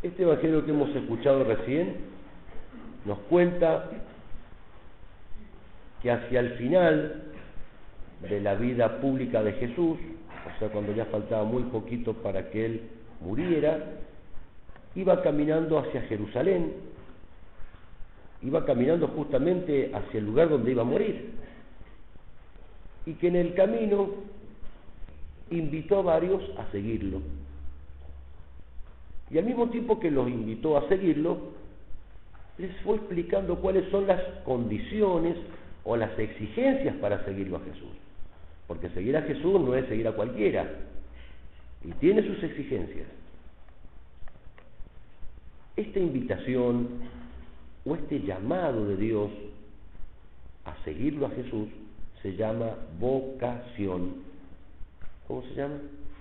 Este evangelio que hemos escuchado recién nos cuenta que hacia el final de la vida pública de Jesús, o sea, cuando ya faltaba muy poquito para que Él muriera, iba caminando hacia Jerusalén, iba caminando justamente hacia el lugar donde iba a morir, y que en el camino invitó a varios a seguirlo. Y al mismo tiempo que los invitó a seguirlo, les fue explicando cuáles son las condiciones o las exigencias para seguirlo a Jesús. Porque seguir a Jesús no es seguir a cualquiera, y tiene sus exigencias. Esta invitación o este llamado de Dios a seguirlo a Jesús se llama vocación. ¿Cómo se llama?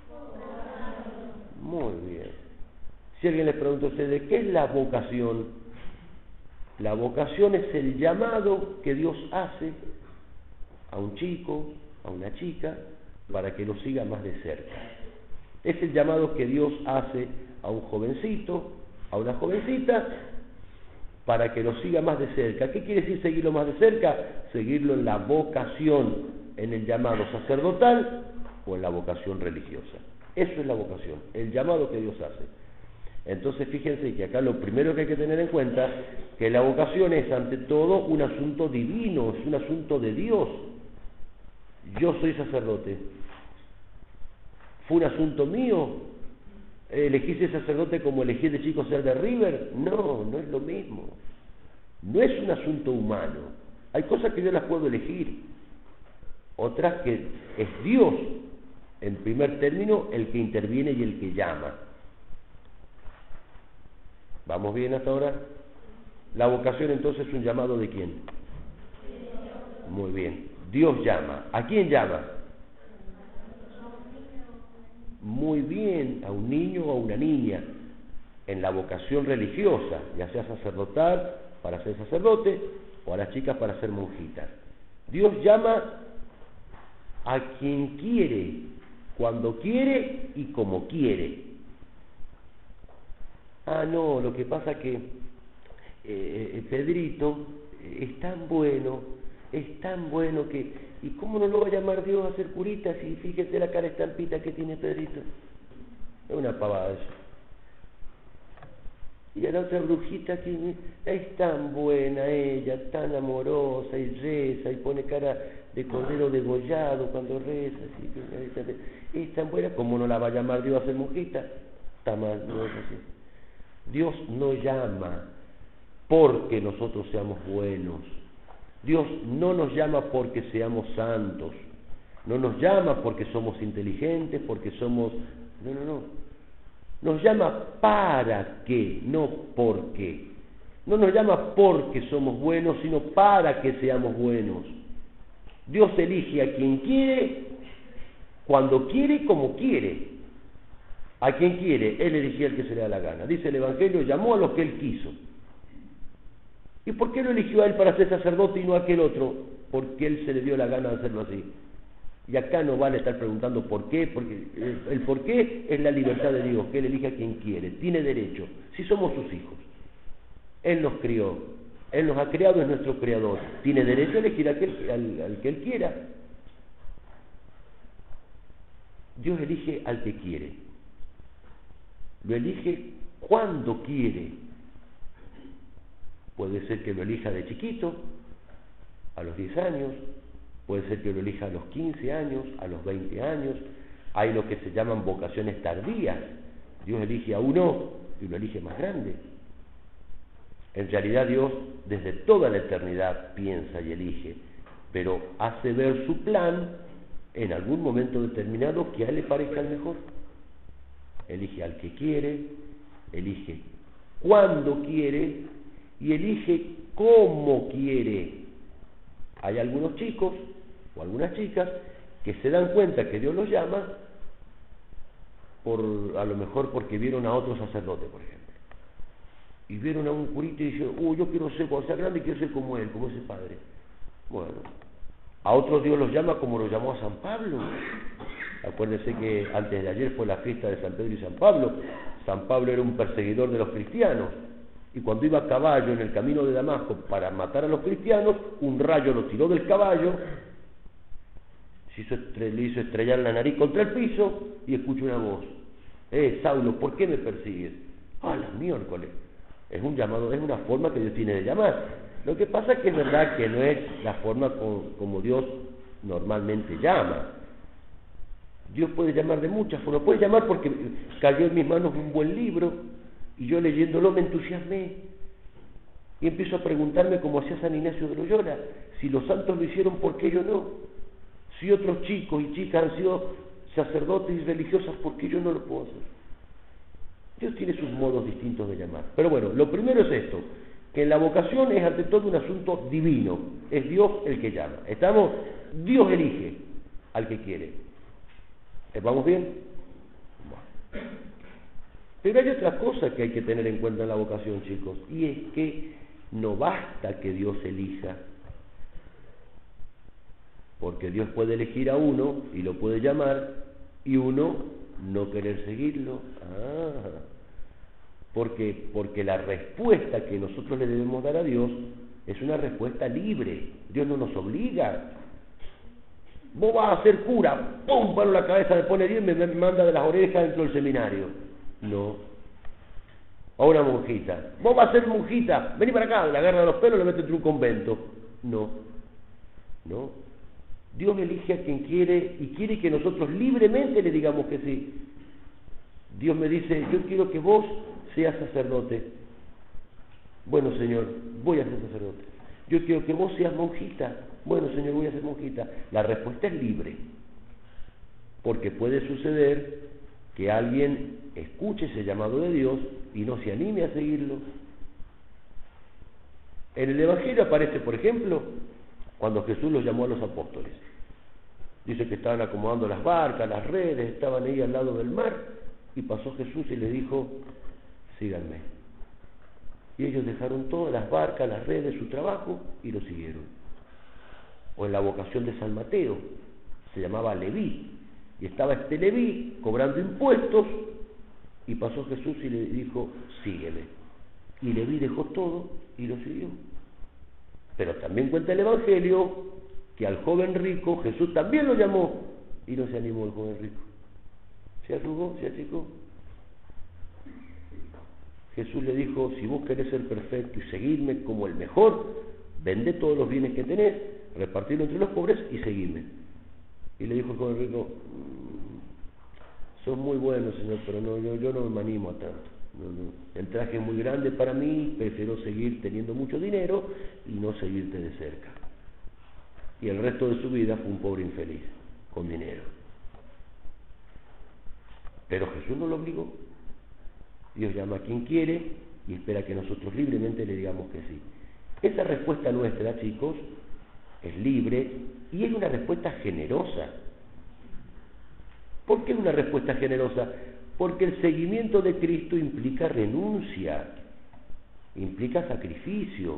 Muy bien. Si alguien les pregunta a ustedes, ¿qué es la vocación? La vocación es el llamado que Dios hace a un chico, a una chica, para que lo siga más de cerca. Es el llamado que Dios hace a un jovencito, a una jovencita, para que lo siga más de cerca. ¿Qué quiere decir seguirlo más de cerca? Seguirlo en la vocación, en el llamado sacerdotal o en la vocación religiosa. Eso es la vocación, el llamado que Dios hace. Entonces fíjense que acá lo primero que hay que tener en cuenta, que la vocación es ante todo un asunto divino, es un asunto de Dios. Yo soy sacerdote. ¿Fue un asunto mío? ¿Elegí ser sacerdote como elegí de chico ser de River? No, no es lo mismo. No es un asunto humano. Hay cosas que yo las puedo elegir. Otras que es Dios, en primer término, el que interviene y el que llama. ¿Vamos bien hasta ahora? La vocación entonces es un llamado ¿de quién? Muy bien. Dios llama. ¿A quién llama? Muy bien, a un niño o a una niña, en la vocación religiosa, ya sea sacerdotal para ser sacerdote, o a las chicas para ser monjitas. Dios llama a quien quiere, cuando quiere y como quiere. Ah, no, lo que pasa que Pedrito es tan bueno que... ¿Y cómo no lo va a llamar Dios a ser curita si fíjese la cara estampita que tiene Pedrito? Es una pavada eso. Y a la otra brujita que es tan buena ella, tan amorosa y reza y pone cara de cordero degollado cuando reza, así, es tan buena, ¿cómo no la va a llamar Dios a ser monjita? Está mal, no es así. Dios no llama porque nosotros seamos buenos. Dios no nos llama porque seamos santos. No nos llama porque somos inteligentes, porque somos... No. Nos llama para qué, no por qué. No nos llama porque somos buenos, sino para que seamos buenos. Dios elige a quien quiere, cuando quiere y como quiere. A quien quiere, Él elige al que se le da la gana. Dice el Evangelio, llamó a los que Él quiso. ¿Y por qué lo eligió a Él para ser sacerdote y no a aquel otro? Porque Él se le dio la gana de hacerlo así. Y acá no vale estar preguntando por qué, porque el por qué es la libertad de Dios, que Él elige a quien quiere, tiene derecho, si somos sus hijos. Él nos crió, Él nos ha creado, es nuestro creador, tiene derecho a elegir al que Él quiera. Dios elige al que quiere, lo elige cuando quiere. Puede ser que lo elija de chiquito, a los 10 años, puede ser que lo elija a los 15 años, a los 20 años. Hay lo que se llaman vocaciones tardías. Dios elige a uno y lo elige más grande. En realidad Dios desde toda la eternidad piensa y elige, pero hace ver su plan en algún momento determinado que a Él le parezca el mejor. Elige al que quiere, elige cuando quiere y elige cómo quiere. Hay algunos chicos o algunas chicas que se dan cuenta que Dios los llama a lo mejor porque vieron a otro sacerdote, por ejemplo, y vieron a un curita y dicen, yo quiero ser, cuando sea grande quiero ser como él, como ese padre. Bueno, a otros Dios los llama como lo llamó a San Pablo. Acuérdense que antes de ayer fue la fiesta de San Pedro y San Pablo. San Pablo era un perseguidor de los cristianos, y cuando iba a caballo en el camino de Damasco para matar a los cristianos, un rayo lo tiró del caballo, le hizo estrellar la nariz contra el piso, y escuchó una voz: Saulo, ¿por qué me persigues? La miércoles. Es un llamado, es una forma que Dios tiene de llamar. Lo que pasa es que es verdad que no es la forma como Dios normalmente llama. Dios puede llamar de muchas formas. Puede llamar porque cayó en mis manos un buen libro y yo leyéndolo me entusiasmé y empiezo a preguntarme, como hacía San Ignacio de Loyola, si los santos lo hicieron, ¿por qué yo no? Si otros chicos y chicas han sido sacerdotes y religiosas, ¿por qué yo no lo puedo hacer? Dios tiene sus modos distintos de llamar. Pero bueno, lo primero es esto, que en la vocación es ante todo un asunto divino. Es Dios el que llama. Dios elige al que quiere. ¿Vamos bien? Bueno. Pero hay otra cosa que hay que tener en cuenta en la vocación, chicos, y es que no basta que Dios elija, porque Dios puede elegir a uno y lo puede llamar, y uno no querer seguirlo. Porque la respuesta que nosotros le debemos dar a Dios es una respuesta libre. Dios no nos obliga. Vos vas a ser cura, ¡pum! Palo la cabeza, me pone 10 y me manda de las orejas dentro del seminario. No. A una monjita: vos vas a ser monjita, vení para acá, la agarra de los pelos y la mete entre un convento. No. Dios elige a quien quiere y quiere que nosotros libremente le digamos que sí. Dios me dice: yo quiero que vos seas sacerdote. Bueno, Señor, voy a ser sacerdote. Yo quiero que vos seas monjita. Bueno, Señor, voy a ser monjita. La respuesta es libre, porque puede suceder que alguien escuche ese llamado de Dios y no se anime a seguirlo. En el Evangelio aparece, por ejemplo, cuando Jesús los llamó a los apóstoles. Dice que estaban acomodando las barcas, las redes, estaban ahí al lado del mar, y pasó Jesús y les dijo: síganme. Y ellos dejaron todas las barcas, las redes, su trabajo, y lo siguieron. O en la vocación de San Mateo, se llamaba Leví, y estaba este Leví cobrando impuestos, y pasó Jesús y le dijo: sígueme. Y Leví dejó todo y lo siguió. Pero también cuenta el Evangelio que al joven rico Jesús también lo llamó, y no se animó el joven rico. Se arrugó, se achicó. Jesús le dijo: si vos querés ser perfecto y seguirme como el mejor, vendé todos los bienes que tenés, repartirlo entre los pobres y seguirme. Y le dijo el joven rico: sos muy bueno, Señor, pero no, yo no me animo a tanto. El traje es muy grande para mí, prefiero seguir teniendo mucho dinero y no seguirte de cerca. Y el resto de su vida fue un pobre infeliz, con dinero. Pero Jesús no lo obligó. Dios llama a quien quiere y espera que nosotros libremente le digamos que sí. Esa respuesta nuestra, chicos, es libre y es una respuesta generosa. ¿Por qué es una respuesta generosa? Porque el seguimiento de Cristo implica renuncia, implica sacrificio,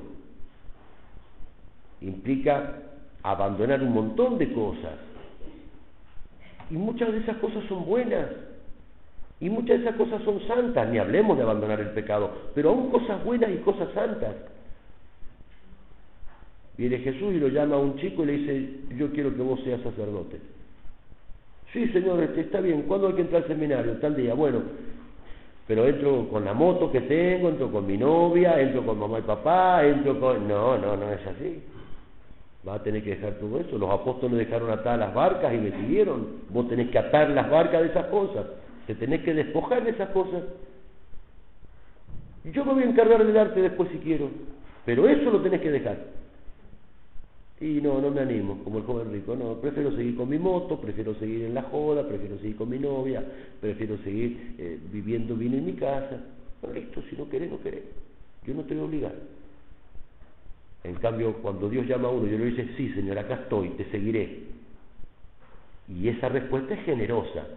implica abandonar un montón de cosas. Y muchas de esas cosas son buenas, y muchas de esas cosas son santas, ni hablemos de abandonar el pecado, pero aún cosas buenas y cosas santas. Viene Jesús y lo llama a un chico y le dice: yo quiero que vos seas sacerdote. Sí, Señor, está bien. ¿Cuándo hay que entrar al seminario? Tal día. Bueno, pero entro con la moto que tengo, entro con mi novia, entro con mamá y papá, entro con... No es así. Va a tener que dejar todo eso. Los apóstoles dejaron atadas las barcas y me siguieron. Vos tenés que atar las barcas de esas cosas. Te tenés que despojar de esas cosas. Yo me voy a encargar de darte después si quiero, pero eso lo tenés que dejar. Y no me animo, como el joven rico. No, prefiero seguir con mi moto, prefiero seguir en la joda, prefiero seguir con mi novia, prefiero seguir viviendo bien en mi casa. Bueno, listo, si no querés, no querés. Yo no te voy a obligar. En cambio, cuando Dios llama a uno, yo le dice: sí, Señor, acá estoy, te seguiré. Y esa respuesta es generosa.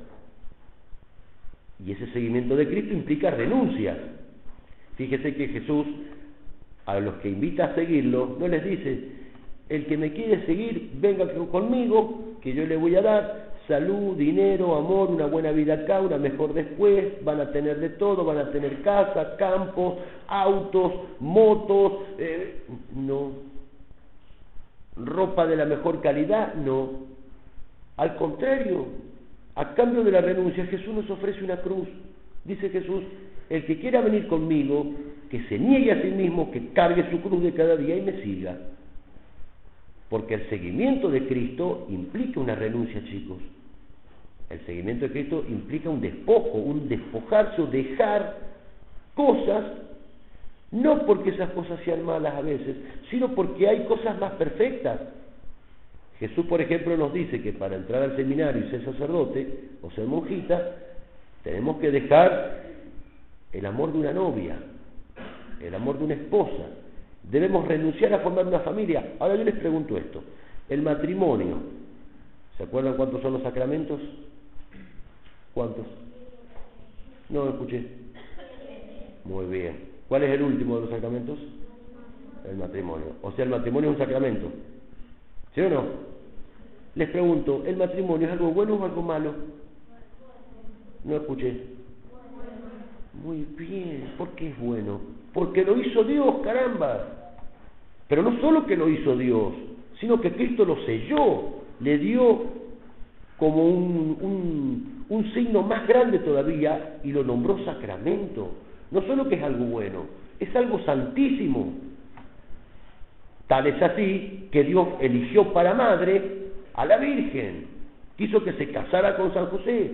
Y ese seguimiento de Cristo implica renuncia. Fíjese que Jesús, a los que invita a seguirlo, no les dice: el que me quiere seguir, venga conmigo, que yo le voy a dar salud, dinero, amor, una buena vida acá, una mejor después, van a tener de todo, van a tener casa, campos, autos, motos, no. Ropa de la mejor calidad, no. Al contrario, a cambio de la renuncia, Jesús nos ofrece una cruz. Dice Jesús, el que quiera venir conmigo, que se niegue a sí mismo, que cargue su cruz de cada día y me siga. Porque el seguimiento de Cristo implica una renuncia, chicos. El seguimiento de Cristo implica un despojo, un despojarse o dejar cosas, no porque esas cosas sean malas a veces, sino porque hay cosas más perfectas. Jesús, por ejemplo, nos dice que para entrar al seminario y ser sacerdote o ser monjita, tenemos que dejar el amor de una novia, el amor de una esposa. Debemos renunciar a formar una familia. Ahora yo les pregunto esto, el matrimonio, ¿se acuerdan cuántos son los sacramentos? ¿Cuántos? No lo escuché. Muy bien. ¿Cuál es el último de los sacramentos? El matrimonio. O sea, el matrimonio es un sacramento. ¿Sí o no? Les pregunto, ¿el matrimonio es algo bueno o algo malo? No escuché. Muy bien. ¿Por qué es bueno? Porque lo hizo Dios, caramba. Pero no solo que lo hizo Dios, sino que Cristo lo selló, le dio como un signo más grande todavía y lo nombró sacramento. No solo que es algo bueno, es algo santísimo. Tal es así que Dios eligió para madre a la Virgen, quiso que se casara con San José.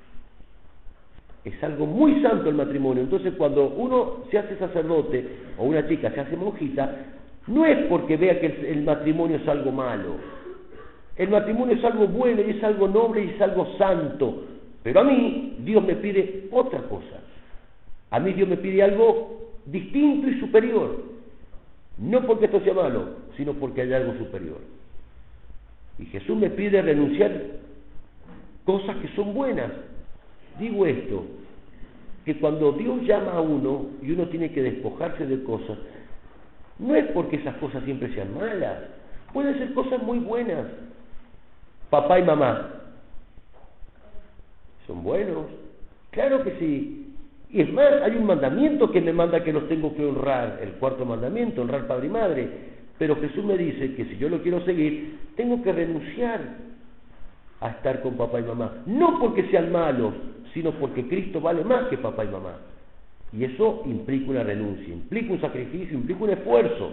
Es algo muy santo el matrimonio. Entonces, cuando uno se hace sacerdote o una chica se hace monjita, no es porque vea que el matrimonio es algo malo. El matrimonio es algo bueno y es algo noble y es algo santo. Pero a mí Dios me pide otra cosa. A mí Dios me pide algo distinto y superior. No porque esto sea malo, sino porque hay algo superior. Y Jesús me pide renunciar cosas que son buenas. Digo esto, que cuando Dios llama a uno y uno tiene que despojarse de cosas, no es porque esas cosas siempre sean malas, pueden ser cosas muy buenas. Papá y mamá, ¿son buenos? Claro que sí. Y es más, hay un mandamiento que me manda que los tengo que honrar, el cuarto mandamiento, honrar padre y madre. Pero Jesús me dice que si yo lo quiero seguir, tengo que renunciar a estar con papá y mamá. No porque sean malos, sino porque Cristo vale más que papá y mamá. Y eso implica una renuncia, implica un sacrificio, implica un esfuerzo.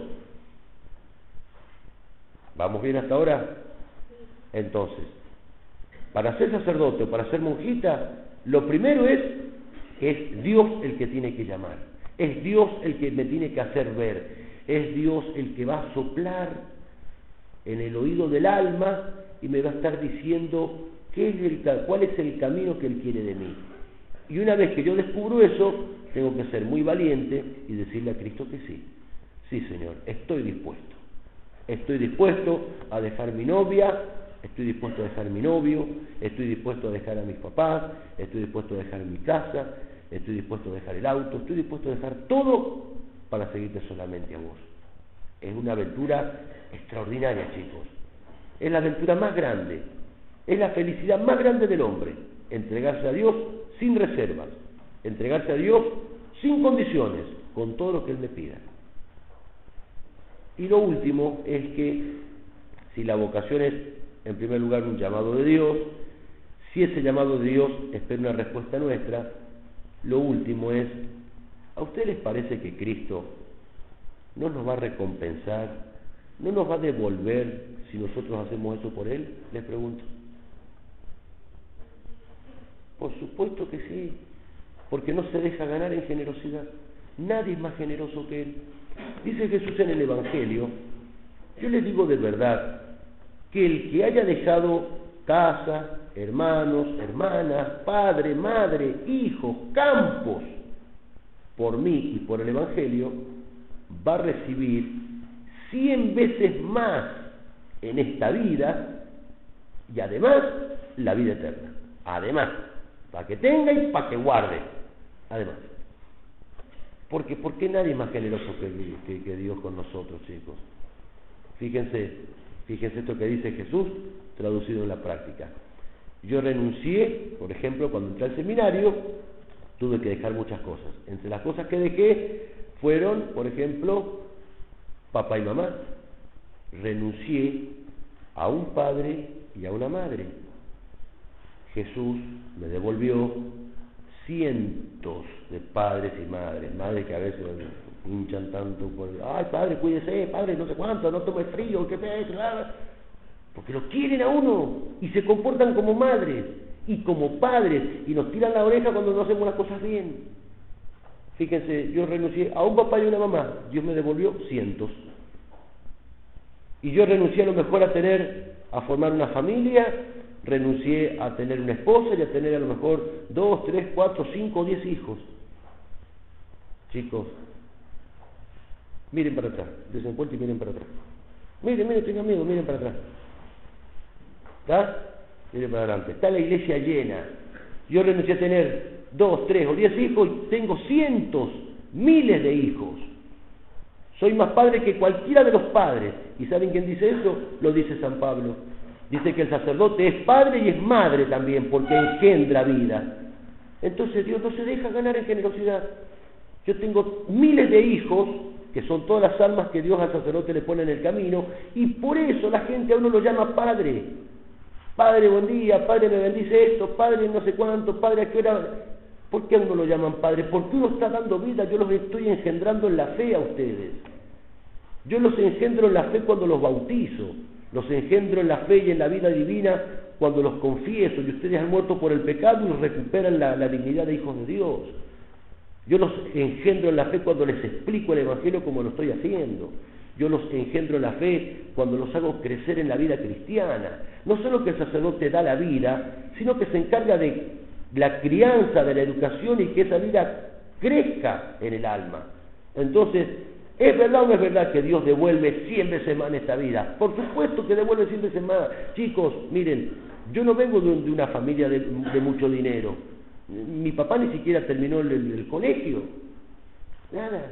¿Vamos bien hasta ahora? Entonces, para ser sacerdote o para ser monjita, lo primero es Dios el que tiene que llamar. Es Dios el que me tiene que hacer ver. Es Dios el que va a soplar en el oído del alma y me va a estar diciendo cuál es el camino que Él quiere de mí. Y una vez que yo descubro eso, tengo que ser muy valiente y decirle a Cristo que sí. Sí, Señor, estoy dispuesto. Estoy dispuesto a dejar mi novia, estoy dispuesto a dejar mi novio, estoy dispuesto a dejar a mis papás, estoy dispuesto a dejar mi casa, estoy dispuesto a dejar el auto, estoy dispuesto a dejar todo para seguirte solamente a vos. Es una aventura extraordinaria, chicos. Es la aventura más grande, es la felicidad más grande del hombre, entregarse a Dios sin reservas, entregarse a Dios sin condiciones, con todo lo que Él me pida. Y lo último es que si la vocación es, en primer lugar, un llamado de Dios, si ese llamado de Dios espera una respuesta nuestra, lo último es, ¿a ustedes les parece que Cristo no nos va a recompensar, no nos va a devolver si nosotros hacemos eso por Él? Les pregunto. Por supuesto que sí, porque no se deja ganar en generosidad. Nadie es más generoso que Él. Dice Jesús en el Evangelio, yo les digo de verdad, que el que haya dejado casa, hermanos, hermanas, padre, madre, hijos, campos, por mí y por el Evangelio, va a recibir 100 veces más en esta vida y además la vida eterna. Además, para que tenga y para que guarde. Además. Porque nadie es más generoso que Dios con nosotros, chicos. Fíjense esto que dice Jesús, traducido en la práctica. Yo renuncié, por ejemplo, cuando entré al seminario, tuve que dejar muchas cosas. Entre las cosas que dejé fueron, por ejemplo, papá y mamá. Renuncié a un padre y a una madre. Jesús me devolvió cientos de padres y madres que a veces hinchan tanto por, ay padre, cuídese, padre, no sé cuánto, no tome frío, qué pez, porque lo quieren a uno y se comportan como madres y como padres y nos tiran la oreja cuando no hacemos las cosas bien. Fíjense, yo renuncié a un papá y a una mamá, Dios me devolvió cientos. Y yo renuncié a lo mejor a formar una familia, renuncié a tener una esposa y a tener a lo mejor 2, 3, 4, 5, 10 hijos. Chicos, miren para atrás, desen vuelta y miren para atrás. Miren, tengan amigos, miren para atrás. ¿Está? Miren para adelante. Está la iglesia llena. Yo renuncié a tener 2, 3 o 10 hijos y tengo cientos, miles de hijos. Soy más padre que cualquiera de los padres. ¿Y saben quién dice eso? Lo dice San Pablo. Dice que el sacerdote es padre y es madre también, porque engendra vida. Entonces Dios no se deja ganar en generosidad. Yo tengo miles de hijos, que son todas las almas que Dios al sacerdote le pone en el camino, y por eso la gente a uno lo llama padre. Padre, buen día, padre, me bendice esto, padre, no sé cuánto, padre, ¿a qué hora? ¿Por qué a uno lo llaman padre? Porque uno está dando vida, yo los estoy engendrando en la fe a ustedes. Yo los engendro en la fe cuando los bautizo, los engendro en la fe y en la vida divina cuando los confieso, y ustedes han muerto por el pecado y recuperan la dignidad de hijos de Dios. Yo los engendro en la fe cuando les explico el Evangelio como lo estoy haciendo. Yo los engendro en la fe cuando los hago crecer en la vida cristiana. No solo que el sacerdote da la vida, sino que se encarga de la crianza, de la educación y que esa vida crezca en el alma. Entonces, ¿es verdad o no es verdad que Dios devuelve 100 veces más en esta vida? Por supuesto que devuelve 100 veces más. Chicos, miren, yo no vengo de una familia de mucho dinero. Mi papá ni siquiera terminó el colegio. Nada.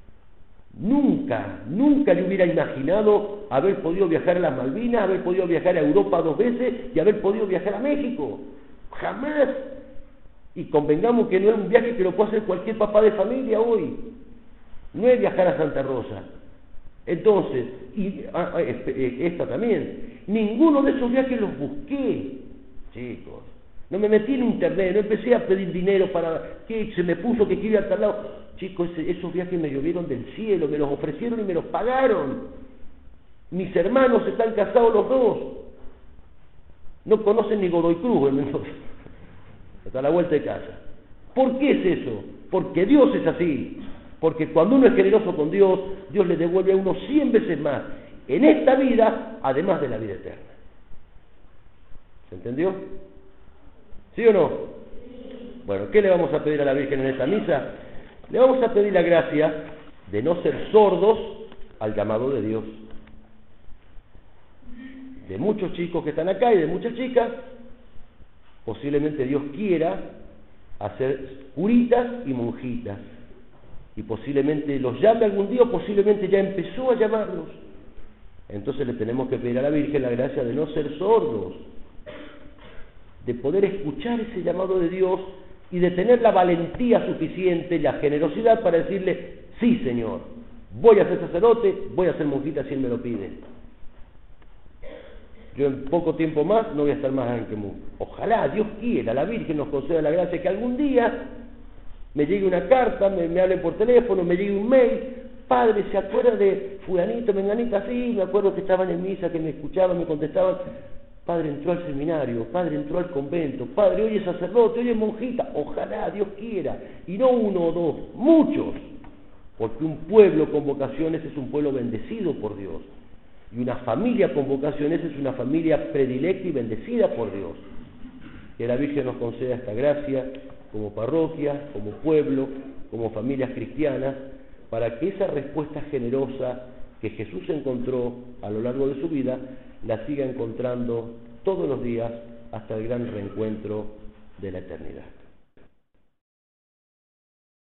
Nunca yo hubiera imaginado haber podido viajar a las Malvinas, haber podido viajar a Europa 2 veces y haber podido viajar a México. Jamás. Y convengamos que no es un viaje que lo puede hacer cualquier papá de familia hoy. No es viajar a Santa Rosa. Entonces, esta también, ninguno de esos viajes los busqué, chicos. No me metí en internet, no empecé a pedir dinero para que se me puso que quiero ir a tal lado. Chicos, esos viajes me llovieron del cielo, me los ofrecieron y me los pagaron. Mis hermanos están casados los dos. No conocen ni Godoy Cruz, hasta la vuelta de casa. ¿Por qué es eso? Porque Dios es así. Porque cuando uno es generoso con Dios, Dios le devuelve a uno 100 veces más en esta vida, además de la vida eterna. ¿Se entendió? ¿Sí o no? Bueno, ¿qué le vamos a pedir a la Virgen en esta misa? Le vamos a pedir la gracia de no ser sordos al llamado de Dios. De muchos chicos que están acá y de muchas chicas, posiblemente Dios quiera hacer curitas y monjitas. Y posiblemente los llame algún día, o posiblemente ya empezó a llamarlos. Entonces le tenemos que pedir a la Virgen la gracia de no ser sordos, de poder escuchar ese llamado de Dios y de tener la valentía suficiente, la generosidad para decirle, sí Señor, voy a ser sacerdote, voy a ser monjita si Él me lo pide. Yo en poco tiempo más no voy a estar más en que monja. Ojalá, Dios quiera, la Virgen nos conceda la gracia que algún día me llegue una carta, me hablen por teléfono, me llegue un mail, padre, ¿se acuerda de fulanito, menganita? Sí, me acuerdo que estaban en misa, que me escuchaban, me contestaban. Padre entró al seminario, padre entró al convento, padre hoy es sacerdote, hoy es monjita. Ojalá, Dios quiera, y no uno o dos, muchos, porque un pueblo con vocaciones es un pueblo bendecido por Dios, y una familia con vocaciones es una familia predilecta y bendecida por Dios. Que la Virgen nos conceda esta gracia como parroquia, como pueblo, como familias cristianas, para que esa respuesta generosa que Jesús encontró a lo largo de su vida, la siga encontrando todos los días hasta el gran reencuentro de la eternidad.